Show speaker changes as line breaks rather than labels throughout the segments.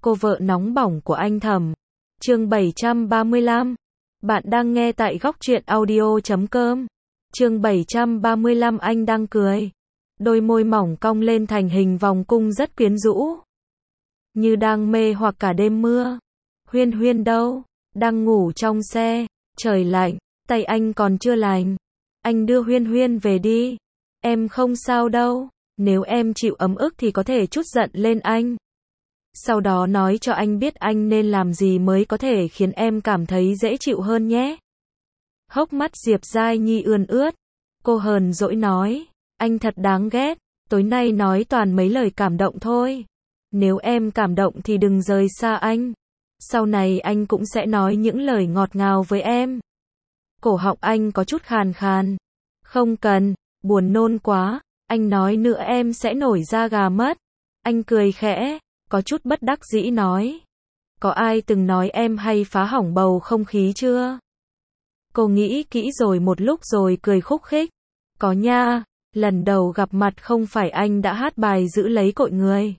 cô vợ nóng bỏng của anh Thẩm. Chương 735. Bạn đang nghe tại góc truyện audio.com. Chương 735 anh đang cười. Đôi môi mỏng cong lên thành hình vòng cung rất quyến rũ. Như đang mê hoặc cả đêm mưa. Huyên Huyên đâu? Đang ngủ trong xe. Trời lạnh, tay anh còn chưa lành. Anh đưa Huyên Huyên về đi. Em không sao đâu. Nếu em chịu ấm ức thì có thể chút giận lên anh. Sau đó nói cho anh biết anh nên làm gì mới có thể khiến em cảm thấy dễ chịu hơn nhé. Hốc mắt Diệp Giai Nhi ươn ướt. Cô hờn dỗi nói. Anh thật đáng ghét. Tối nay nói toàn mấy lời cảm động thôi. Nếu em cảm động thì đừng rời xa anh. Sau này anh cũng sẽ nói những lời ngọt ngào với em. Cổ họng anh có chút khàn khàn. Không cần, buồn nôn quá. Anh nói nữa em sẽ nổi da gà mất. Anh cười khẽ, có chút bất đắc dĩ nói. Có ai từng nói em hay phá hỏng bầu không khí chưa? Cô nghĩ kỹ rồi một lúc rồi cười khúc khích. Có nha, lần đầu gặp mặt không phải anh đã hát bài giữ lấy cội người.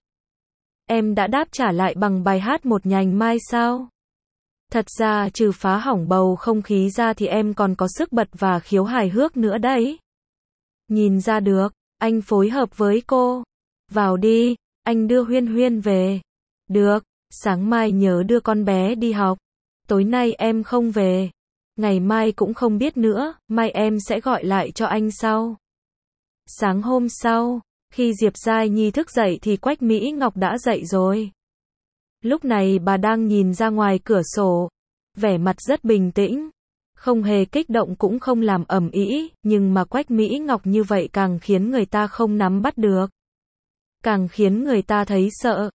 Em đã đáp trả lại bằng bài hát Một Nhành Mai sao? Thật ra trừ phá hỏng bầu không khí ra thì em còn có sức bật và khiếu hài hước nữa đấy. Nhìn ra được, anh phối hợp với cô. Vào đi, anh đưa Huyên Huyên về. Được, sáng mai nhớ đưa con bé đi học. Tối nay em không về. Ngày mai cũng không biết nữa, mai em sẽ gọi lại cho anh sau. Sáng hôm sau, khi Diệp Giai Nhi thức dậy thì Quách Mỹ Ngọc đã dậy rồi. Lúc này bà đang nhìn ra ngoài cửa sổ, vẻ mặt rất bình tĩnh, không hề kích động cũng không làm ầm ĩ, nhưng mà Quách Mỹ Ngọc như vậy càng khiến người ta không nắm bắt được. Càng khiến người ta thấy sợ.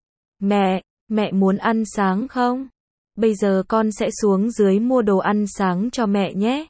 Mẹ muốn ăn sáng không? Bây giờ con sẽ xuống dưới mua đồ ăn sáng cho mẹ nhé.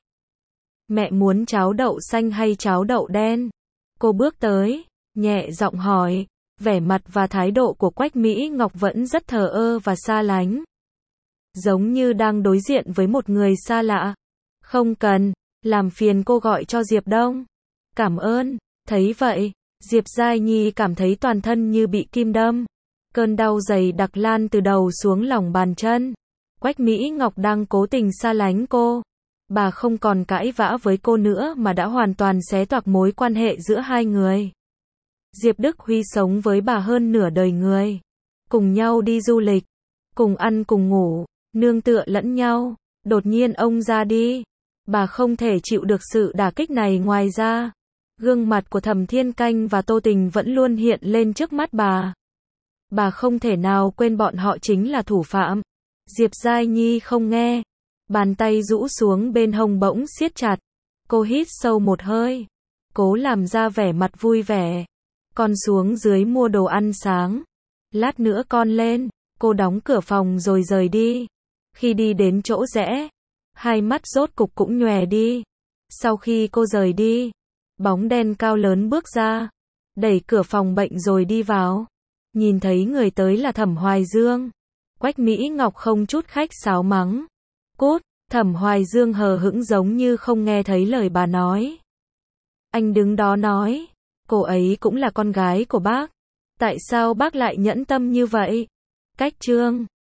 Mẹ muốn cháo đậu xanh hay cháo đậu đen? Cô bước tới, nhẹ giọng hỏi, vẻ mặt và thái độ của Quách Mỹ Ngọc vẫn rất thờ ơ và xa lánh. Giống như đang đối diện với một người xa lạ. Không cần, làm phiền cô gọi cho Diệp Đông. Cảm ơn, thấy vậy, Diệp Giai Nhi cảm thấy toàn thân như bị kim đâm. Cơn đau dày đặc lan từ đầu xuống lòng bàn chân. Quách Mỹ Ngọc đang cố tình xa lánh cô. Bà không còn cãi vã với cô nữa mà đã hoàn toàn xé toạc mối quan hệ giữa hai người. Diệp Đức Huy sống với bà hơn nửa đời người. Cùng nhau đi du lịch, cùng ăn cùng ngủ, nương tựa lẫn nhau. Đột nhiên ông ra đi. Bà không thể chịu được sự đả kích này. Ngoài ra, gương mặt của Thẩm Thiên Canh và Tô Tình vẫn luôn hiện lên trước mắt bà. Bà không thể nào quên bọn họ chính là thủ phạm. Diệp Giai Nhi không nghe. Bàn tay rũ xuống bên hông bỗng siết chặt. Cô hít sâu một hơi. Cố làm ra vẻ mặt vui vẻ. Con xuống dưới mua đồ ăn sáng. Lát nữa con lên. Cô đóng cửa phòng rồi rời đi. Khi đi đến chỗ rẽ, hai mắt rốt cục cũng nhòe đi. Sau khi cô rời đi, bóng đen cao lớn bước ra, đẩy cửa phòng bệnh rồi đi vào. Nhìn thấy người tới là Thẩm Hoài Dương. Quách Mỹ Ngọc không chút khách sáo mắng. Cút, Thẩm Hoài Dương hờ hững giống như không nghe thấy lời bà nói. Anh đứng đó nói, cô ấy cũng là con gái của bác. Tại sao bác lại nhẫn tâm như vậy? Cách chương